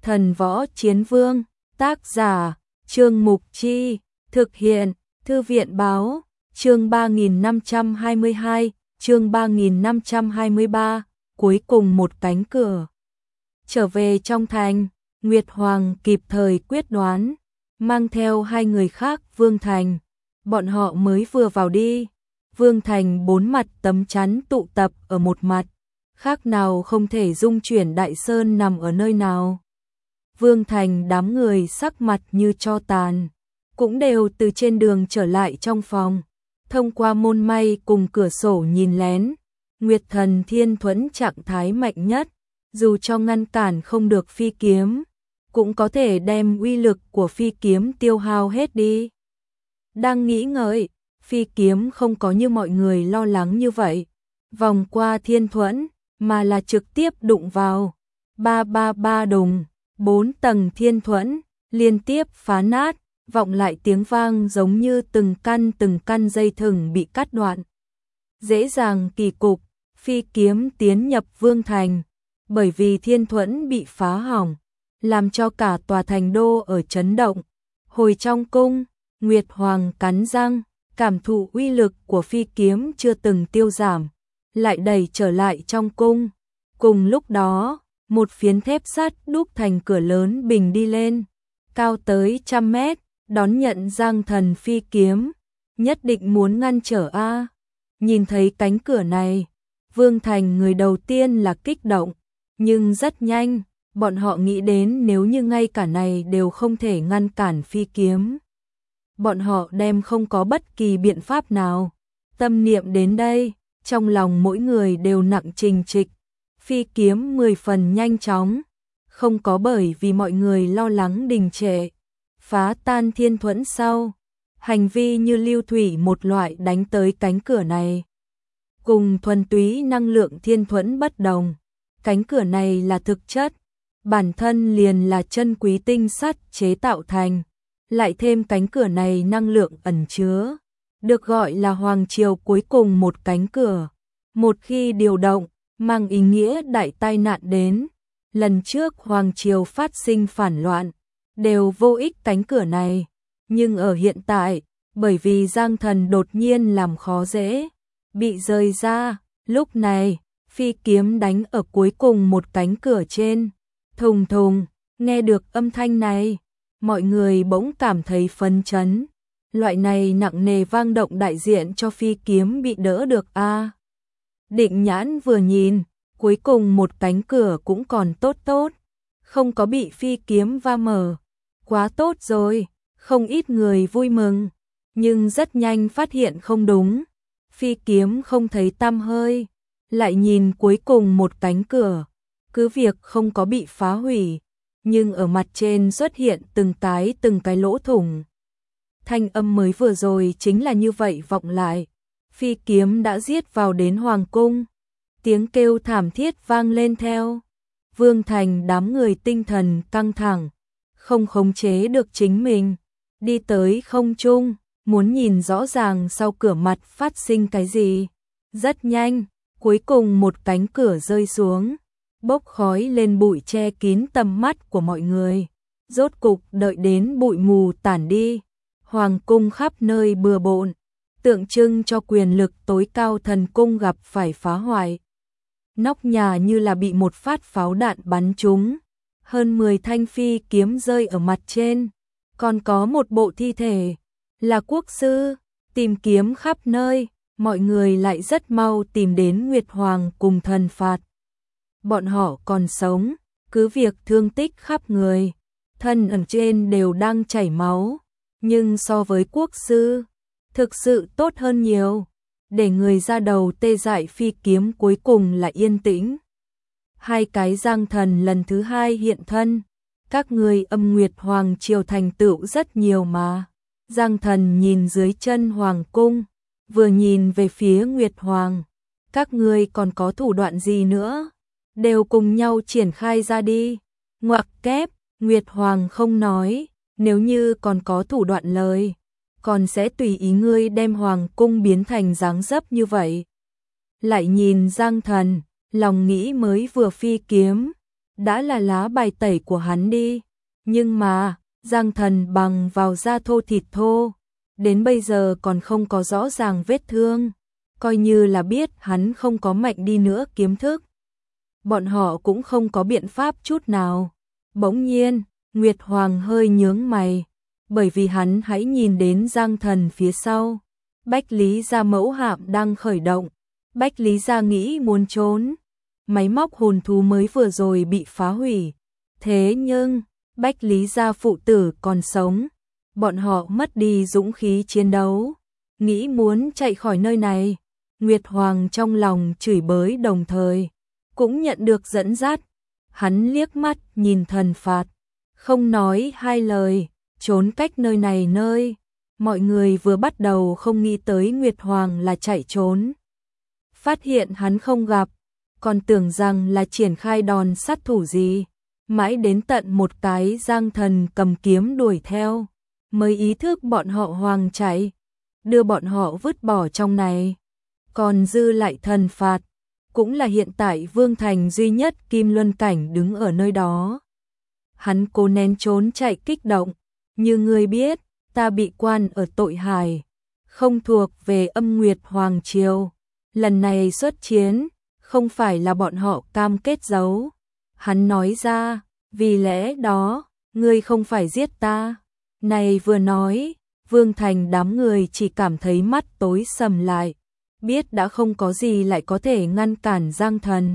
Thần Võ Chiến Vương, tác giả, Trương Mục Chi, thực hiện, Thư viện Báo, chương 3522, chương 3523, cuối cùng một cánh cửa. Trở về trong thành, Nguyệt Hoàng kịp thời quyết đoán, mang theo hai người khác Vương Thành. Bọn họ mới vừa vào đi, Vương Thành bốn mặt tấm chắn tụ tập ở một mặt, khác nào không thể dung chuyển đại sơn nằm ở nơi nào. Vương Thành đám người sắc mặt như tro tàn, cũng đều từ trên đường trở lại trong phòng, thông qua môn may cùng cửa sổ nhìn lén. Nguyệt Thần Thiên Thuẫn trạng thái mạnh nhất, dù cho ngăn cản không được phi kiếm, cũng có thể đem uy lực của phi kiếm tiêu hao hết đi. Đang nghĩ ngợi, phi kiếm không có như mọi người lo lắng như vậy, vòng qua Thiên Thuẫn, mà là trực tiếp đụng vào. Ba ba ba đùng, 4 tầng Thiên Thuẫn liên tiếp phá nát, vọng lại tiếng vang giống như từng căn dây thừng bị cắt đoạn. Dễ dàng kỳ cục, phi kiếm tiến nhập Vương Thành, bởi vì Thiên Thuẫn bị phá hỏng, làm cho cả tòa thành đô ở chấn động. Hồi trong cung, Nguyệt Hoàng cắn răng, cảm thụ uy lực của phi kiếm chưa từng tiêu giảm, lại đẩy trở lại trong cung. Cùng lúc đó, một phiến thép sắt đúc thành cửa lớn bình đi lên, cao tới 100 mét, đón nhận Giang Thần phi kiếm, nhất định muốn ngăn trở a. Nhìn thấy cánh cửa này, Vương Thành người đầu tiên là kích động, nhưng rất nhanh, bọn họ nghĩ đến nếu như ngay cả này đều không thể ngăn cản phi kiếm, bọn họ đem không có bất kỳ biện pháp nào. Tâm niệm đến đây, trong lòng mỗi người đều nặng trình trịch, phi kiếm 10 phần nhanh chóng, không có bởi vì mọi người lo lắng đình trệ, phá tan Thiên Thuẫn sau, hành vi như lưu thủy một loại đánh tới cánh cửa này. Cùng thuần túy năng lượng Thiên Thuẫn bất đồng, cánh cửa này là thực chất, bản thân liền là chân quý tinh sắt chế tạo thành, lại thêm cánh cửa này năng lượng ẩn chứa, được gọi là Hoàng Triều cuối cùng một cánh cửa. Một khi điều động, mang ý nghĩa đại tai nạn đến. Lần trước Hoàng Triều phát sinh phản loạn, đều vô ích cánh cửa này, nhưng ở hiện tại, bởi vì Giang Thần đột nhiên làm khó dễ, bị rời ra, lúc này, phi kiếm đánh ở cuối cùng một cánh cửa trên. Thùng thùng, nghe được âm thanh này, mọi người bỗng cảm thấy phấn chấn. Loại này nặng nề vang động đại diện cho phi kiếm bị đỡ được a. Định nhãn vừa nhìn, cuối cùng một cánh cửa cũng còn tốt, không có bị phi kiếm va mở. Quá tốt rồi, không ít người vui mừng, nhưng rất nhanh phát hiện không đúng. Phi kiếm không thấy tăm hơi, lại nhìn cuối cùng một cánh cửa, cứ việc không có bị phá hủy, nhưng ở mặt trên xuất hiện từng cái lỗ thủng. Thanh âm mới vừa rồi chính là như vậy vọng lại, phi kiếm đã giết vào đến hoàng cung, tiếng kêu thảm thiết vang lên theo. Vương Thành đám người tinh thần căng thẳng, không khống chế được chính mình, đi tới không trung, muốn nhìn rõ ràng sau cửa mặt phát sinh cái gì. Rất nhanh, cuối cùng một cánh cửa rơi xuống, bốc khói lên bụi che kín tầm mắt của mọi người. Rốt cục đợi đến bụi mù tản đi, hoàng cung khắp nơi bừa bộn, tượng trưng cho quyền lực tối cao thần cung gặp phải phá hoại. Nóc nhà như là bị một phát pháo đạn bắn trúng, hơn 10 thanh phi kiếm rơi ở mặt trên, còn có một bộ thi thể, là quốc sư, tìm kiếm khắp nơi, mọi người lại rất mau tìm đến Nguyệt Hoàng cùng thần phạt. Bọn họ còn sống, cứ việc thương tích khắp người, thân ở trên đều đang chảy máu, nhưng so với quốc sư, thực sự tốt hơn nhiều. Để người ra đầu tê dại phi kiếm cuối cùng là yên tĩnh. Hai cái Giang Thần lần thứ hai hiện thân, các người âm Nguyệt Hoàng Triều thành tựu rất nhiều mà. Giang Thần nhìn dưới chân Hoàng cung, vừa nhìn về phía Nguyệt Hoàng, các ngươi còn có thủ đoạn gì nữa, đều cùng nhau triển khai ra đi. Ngoặc kép, Nguyệt Hoàng không nói, nếu như còn có thủ đoạn lời, còn sẽ tùy ý ngươi đem hoàng cung biến thành dáng dấp như vậy. Lại nhìn Giang Thần, lòng nghĩ mới vừa phi kiếm, đã là lá bài tẩy của hắn đi. Nhưng mà, Giang Thần bằng vào da thô thịt thô, đến bây giờ còn không có rõ ràng vết thương, coi như là biết hắn không có mạnh đi nữa kiếm thức. Bọn họ cũng không có biện pháp chút nào. Bỗng nhiên, Nguyệt Hoàng hơi nhướng mày, bởi vì hắn hãy nhìn đến Giang Thần phía sau. Bách Lý Gia mẫu hạm đang khởi động, Bách Lý Gia nghĩ muốn trốn. Máy móc hồn thú mới vừa rồi bị phá hủy. Thế nhưng, Bách Lý Gia phụ tử còn sống. Bọn họ mất đi dũng khí chiến đấu, nghĩ muốn chạy khỏi nơi này. Nguyệt Hoàng trong lòng chửi bới đồng thời cũng nhận được dẫn dắt. Hắn liếc mắt nhìn Thần Phạt, không nói hai lời, trốn cách nơi này nơi. Mọi người vừa bắt đầu không nghĩ tới Nguyệt Hoàng là chạy trốn. Phát hiện hắn không gặp, còn tưởng rằng là triển khai đòn sát thủ gì. Mãi đến tận một cái Giang Thần cầm kiếm đuổi theo, mới ý thức bọn họ Hoàng chạy, đưa bọn họ vứt bỏ trong này. Còn dư lại Thần Phạt, cũng là hiện tại Vương Thành duy nhất Kim Luân Cảnh đứng ở nơi đó. Hắn cố nén trốn chạy kích động, như người biết, ta bị quan ở tội Hải, không thuộc về Âm Nguyệt Hoàng Triều. Lần này xuất chiến, không phải là bọn họ cam kết giấu. Hắn nói ra, vì lẽ đó, ngươi không phải giết ta. Này vừa nói, Vương Thành đám người chỉ cảm thấy mắt tối sầm lại, biết đã không có gì lại có thể ngăn cản Giang Thần.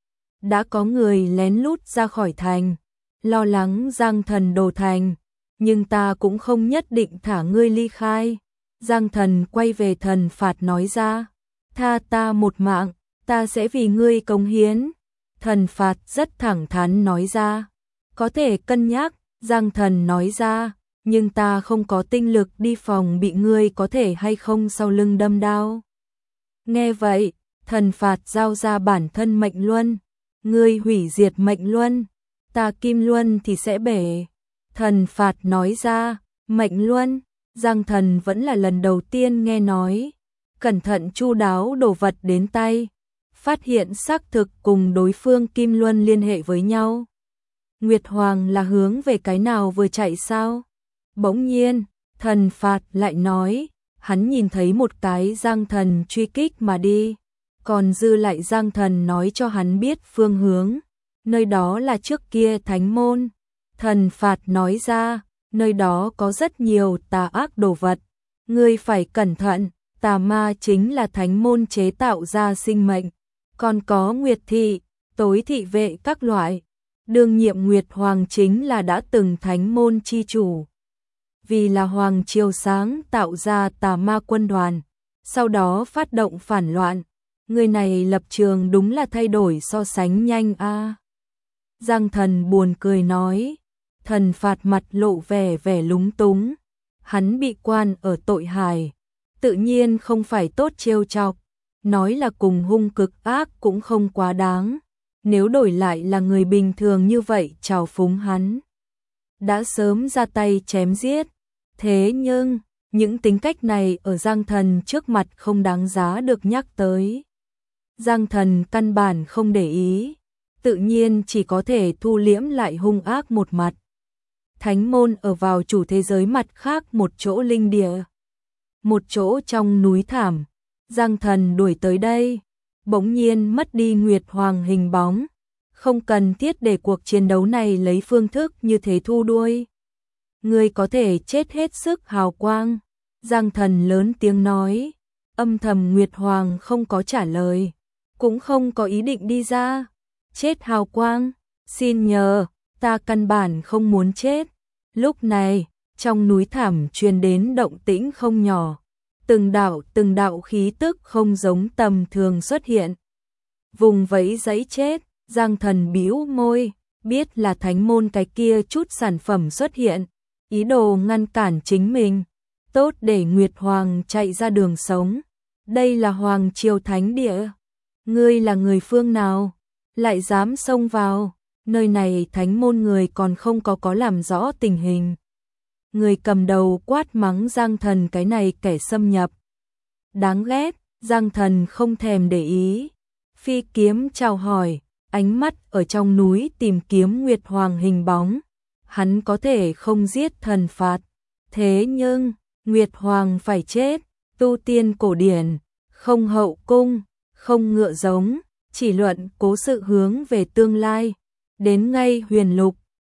Đã có người lén lút ra khỏi thành, lo lắng Giang Thần đổ thành, nhưng ta cũng không nhất định thả ngươi ly khai. Giang Thần quay về Thần Phạt nói ra, tha ta một mạng, ta sẽ vì ngươi cống hiến. Thần Phạt rất thẳng thắn nói ra, có thể cân nhắc. Giang Thần nói ra, nhưng ta không có tinh lực đi phòng bị ngươi có thể hay không sau lưng đâm đao. Nghe vậy, Thần Phạt giao ra bản thân mệnh luân, ngươi hủy diệt mệnh luân, ta kim luân thì sẽ bể. Thần Phạt nói ra, mệnh luân. Giang Thần vẫn là lần đầu tiên nghe nói, cẩn thận chu đáo đồ vật đến tay, phát hiện xác thực cùng đối phương kim luân liên hệ với nhau. Nguyệt Hoàng là hướng về cái nào vừa chạy sao? Bỗng nhiên, Thần Phạt lại nói, hắn nhìn thấy một cái Giang Thần truy kích mà đi, còn dư lại Giang Thần nói cho hắn biết phương hướng, nơi đó là trước kia Thánh Môn. Thần Phạt nói ra, nơi đó có rất nhiều tà ác đồ vật, ngươi phải cẩn thận, tà ma chính là Thánh Môn chế tạo ra sinh mệnh, còn có Nguyệt Thị, tối thị vệ các loại. Đương nhiệm Nguyệt Hoàng chính là đã từng Thánh Môn chi chủ, vì là Hoàng Triều sáng tạo ra tà ma quân đoàn, sau đó phát động phản loạn. Người này lập trường đúng là thay đổi so sánh nhanh a. Giang Thần buồn cười nói. Thần Phạt mặt lộ vẻ lúng túng, hắn bị quan ở tội Hải, tự nhiên không phải tốt trêu chọc, nói là cùng hung cực ác cũng không quá đáng. Nếu đổi lại là người bình thường như vậy trào phúng hắn, đã sớm ra tay chém giết. Thế nhưng, những tính cách này ở Giang Thần trước mặt không đáng giá được nhắc tới. Giang Thần căn bản không để ý, tự nhiên chỉ có thể thu liễm lại hung ác một mặt. Thánh Môn ở vào chủ thế giới mặt khác một chỗ linh địa, một chỗ trong núi thảm. Giang Thần đuổi tới đây, bỗng nhiên mất đi Nguyệt Hoàng hình bóng, không cần thiết để cuộc chiến đấu này lấy phương thức như thế thu đuôi. Ngươi có thể chết hết sức hào quang. Giang Thần lớn tiếng nói, âm thầm Nguyệt Hoàng không có trả lời, cũng không có ý định đi ra. Chết hào quang, xin nhờ, ta căn bản không muốn chết. Lúc này, trong núi thảm truyền đến động tĩnh không nhỏ, từng đạo khí tức không giống tầm thường xuất hiện. Vùng vẫy giấy chết, Giang Thần bĩu môi, biết là Thánh Môn cái kia chút sản phẩm xuất hiện, ý đồ ngăn cản chính mình, tốt để Nguyệt Hoàng chạy ra đường sống. Đây là Hoàng Triều Thánh Địa, ngươi là người phương nào, lại dám xông vào, nơi này Thánh Môn người còn không có làm rõ tình hình. Người cầm đầu quát mắng Giang Thần cái này kẻ xâm nhập. Đáng ghét, Giang Thần không thèm để ý, phi kiếm chào hỏi, ánh mắt ở trong núi tìm kiếm Nguyệt Hoàng hình bóng. Hắn có thể không giết thần phạt, thế nhưng Nguyệt Hoàng phải chết. Tu tiên cổ điển, không hậu cung, không ngựa giống, chỉ luận cố sự hướng về tương lai. Đến ngay huyền lục,